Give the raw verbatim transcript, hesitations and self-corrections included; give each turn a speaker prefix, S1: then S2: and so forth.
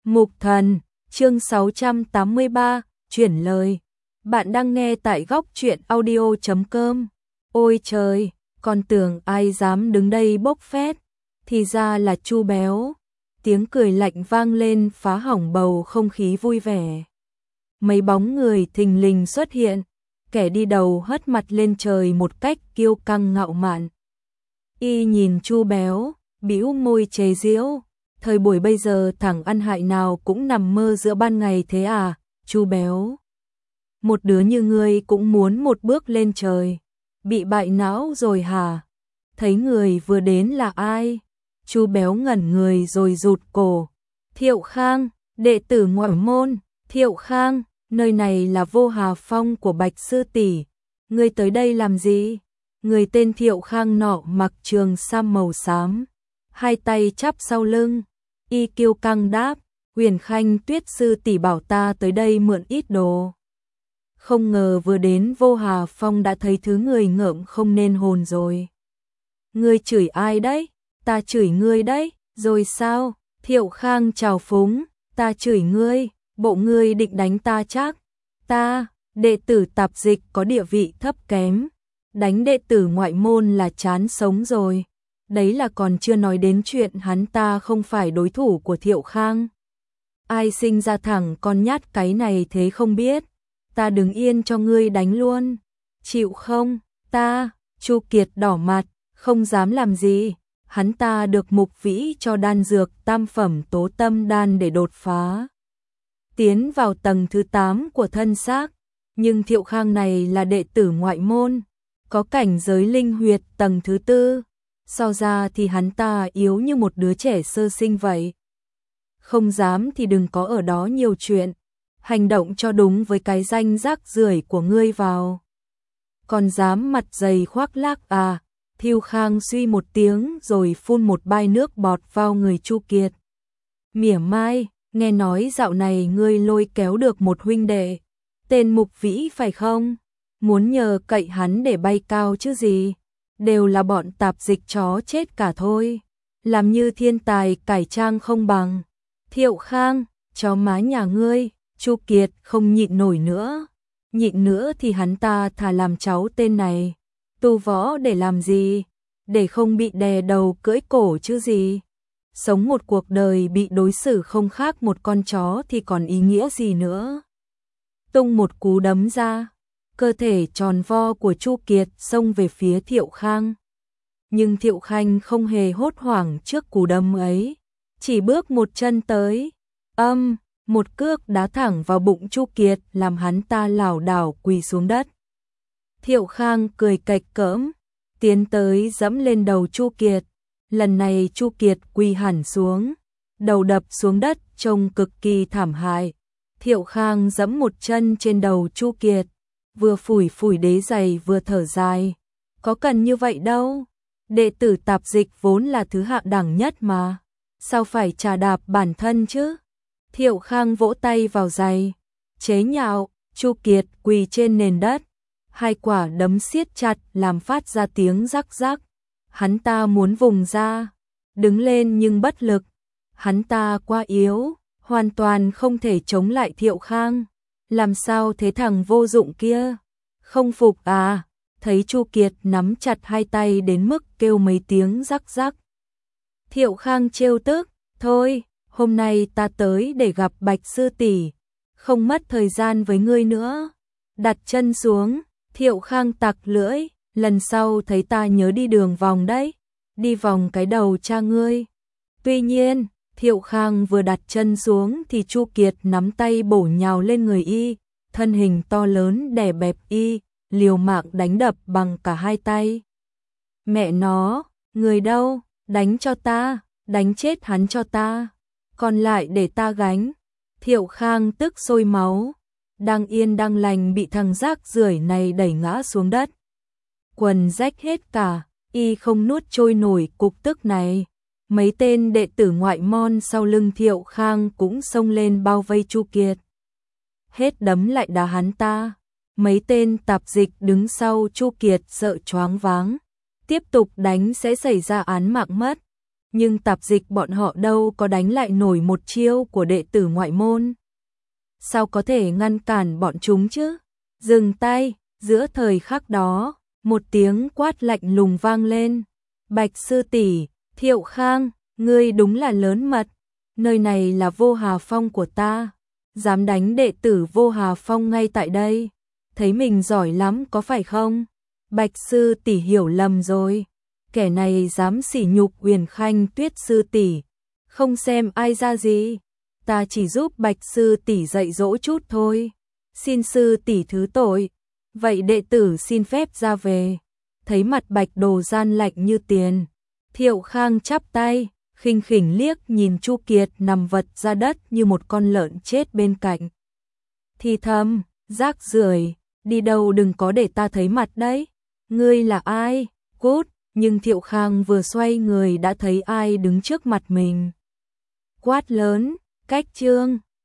S1: Mục Thần, chương sáu trăm tám mươi ba, chuyển lời. Bạn đang nghe tại góc truyện audio chấm com. Ôi trời, con tưởng ai dám đứng đây bốc phét, thì ra là Chu Béo. Tiếng cười lạnh vang lên phá hỏng bầu không khí vui vẻ. Mấy bóng người thình lình xuất hiện, kẻ đi đầu hất mặt lên trời một cách kiêu căng ngạo mạn. Y nhìn Chu Béo, bĩu môi chế giễu. Thời buổi bây giờ thằng ăn hại nào cũng nằm mơ giữa ban ngày thế à, Chu Béo. Một đứa như ngươi cũng muốn một bước lên trời, bị bại não rồi hả? Thấy người vừa đến là ai? Chu Béo ngẩn người rồi rụt cổ. Thiệu Khang, đệ tử ngoại môn. Thiệu Khang, nơi này là Vô Hà Phong của Bạch sư tỷ. Ngươi tới đây làm gì? Người tên Thiệu Khang nọ mặc trường sam màu xám, hai tay chắp sau lưng, y kiêu căng đáp, Huyền Khanh Tuyết sư tỷ bảo ta tới đây mượn ít đồ. Không ngờ vừa đến Vô Hà Phong đã thấy thứ người ngợm không nên hồn rồi. Ngươi chửi ai đấy? Ta chửi ngươi đấy, rồi sao? Thiệu Khang trào phúng, ta chửi ngươi, bộ ngươi định đánh ta chắc? Ta, đệ tử tạp dịch có địa vị thấp kém, đánh đệ tử ngoại môn là chán sống rồi. Đấy là còn chưa nói đến chuyện hắn ta không phải đối thủ của Thiệu Khang. Ai sinh ra thẳng con nhát cái này thế không biết. Ta đứng yên cho ngươi đánh luôn. Chịu không? Ta, Chu Kiệt đỏ mặt, không dám làm gì. Hắn ta được Mục Vĩ cho đan dược tam phẩm tố tâm đan để đột phá, tiến vào tầng thứ tám của thân xác. Nhưng Thiệu Khang này là đệ tử ngoại môn, có cảnh giới linh huyệt tầng thứ tư. So ra thì hắn ta yếu như một đứa trẻ sơ sinh vậy. Không dám thì đừng có ở đó nhiều chuyện, hành động cho đúng với cái danh rác rưởi của ngươi vào. Còn dám mặt dày khoác lác à? Thiệu Khang suy một tiếng rồi phun một bãi nước bọt vào người Chu Kiệt. Mỉa mai, nghe nói dạo này ngươi lôi kéo được một huynh đệ, tên Mục Vĩ phải không? Muốn nhờ cậy hắn để bay cao chứ gì? Đều là bọn tạp dịch chó chết cả thôi. Làm như thiên tài cải trang không bằng. Thiệu Khang, chó má nhà ngươi. Chu Kiệt không nhịn nổi nữa. Nhịn nữa thì hắn ta thà làm cháu tên này. Tu võ để làm gì? Để không bị đè đầu cưỡi cổ chứ gì? Sống một cuộc đời bị đối xử không khác một con chó thì còn ý nghĩa gì nữa? Tung một cú đấm ra, cơ thể tròn vo của Chu Kiệt xông về phía Thiệu Khang. Nhưng Thiệu Khang không hề hốt hoảng trước cú đấm ấy, chỉ bước một chân tới, âm, một cước đá thẳng vào bụng Chu Kiệt làm hắn ta lảo đảo quỳ xuống đất. Thiệu Khang cười cạch cỡm, tiến tới dẫm lên đầu Chu Kiệt. Lần này Chu Kiệt quỳ hẳn xuống, đầu đập xuống đất trông cực kỳ thảm hại. Thiệu Khang dẫm một chân trên đầu Chu Kiệt, vừa phủi phủi đế giày vừa thở dài. Có cần như vậy đâu, đệ tử tạp dịch vốn là thứ hạng đẳng nhất mà, sao phải chà đạp bản thân chứ? Thiệu Khang vỗ tay vào giày, chế nhạo. Chu Kiệt quỳ trên nền đất, hai quả đấm siết chặt làm phát ra tiếng rắc rắc. Hắn ta muốn vùng ra, đứng lên nhưng bất lực. Hắn ta quá yếu, hoàn toàn không thể chống lại Thiệu Khang. Làm sao thế thằng vô dụng kia? Không phục à? Thấy Chu Kiệt nắm chặt hai tay đến mức kêu mấy tiếng rắc rắc. Thiệu Khang trêu tức, thôi, hôm nay ta tới để gặp Bạch sư tỷ, không mất thời gian với ngươi nữa. Đặt chân xuống, Thiệu Khang tặc lưỡi, lần sau thấy ta nhớ đi đường vòng đấy, đi vòng cái đầu cha ngươi. Tuy nhiên, Thiệu Khang vừa đặt chân xuống thì Chu Kiệt nắm tay bổ nhào lên người y, thân hình to lớn đè bẹp y, liều mạng đánh đập bằng cả hai tay. Mẹ nó, người đâu, đánh cho ta, đánh chết hắn cho ta, còn lại để ta gánh. Thiệu Khang tức sôi máu, đang yên đang lành bị thằng rác rưởi này đẩy ngã xuống đất. Quần rách hết cả, y không nuốt trôi nổi cục tức này. Mấy tên đệ tử ngoại môn sau lưng Thiệu Khang cũng xông lên bao vây Chu Kiệt. Hết đấm lại đá hắn ta. Mấy tên tạp dịch đứng sau Chu Kiệt sợ choáng váng, tiếp tục đánh sẽ xảy ra án mạng mất. nhưng tạp dịch bọn họ đâu có đánh lại nổi một chiêu của đệ tử ngoại môn. Sao có thể ngăn cản bọn chúng chứ? Dừng tay, giữa thời khắc đó, một tiếng quát lạnh lùng vang lên. Bạch sư tỷ, Thiệu Khang, ngươi đúng là lớn mật, nơi này là Vô Hà Phong của ta, dám đánh đệ tử Vô Hà Phong ngay tại đây, thấy mình giỏi lắm có phải không? Bạch sư tỷ hiểu lầm rồi, kẻ này dám sỉ nhục Huyền Khanh Tuyết sư tỷ, không xem ai ra gì, ta chỉ giúp Bạch sư tỷ dạy dỗ chút thôi, xin sư tỷ thứ tội, vậy đệ tử xin phép ra về. Thấy mặt Bạch Đồ Gian lạnh như tiền, Thiệu Khang chắp tay, khinh khỉnh liếc nhìn Chu Kiệt nằm vật ra đất như một con lợn chết bên cạnh. Thì thầm, rác rưởi, đi đâu đừng có để ta thấy mặt đấy. Ngươi là ai? Cút, nhưng Thiệu Khang vừa xoay người đã thấy ai đứng trước mặt mình. Quát lớn, cách trương,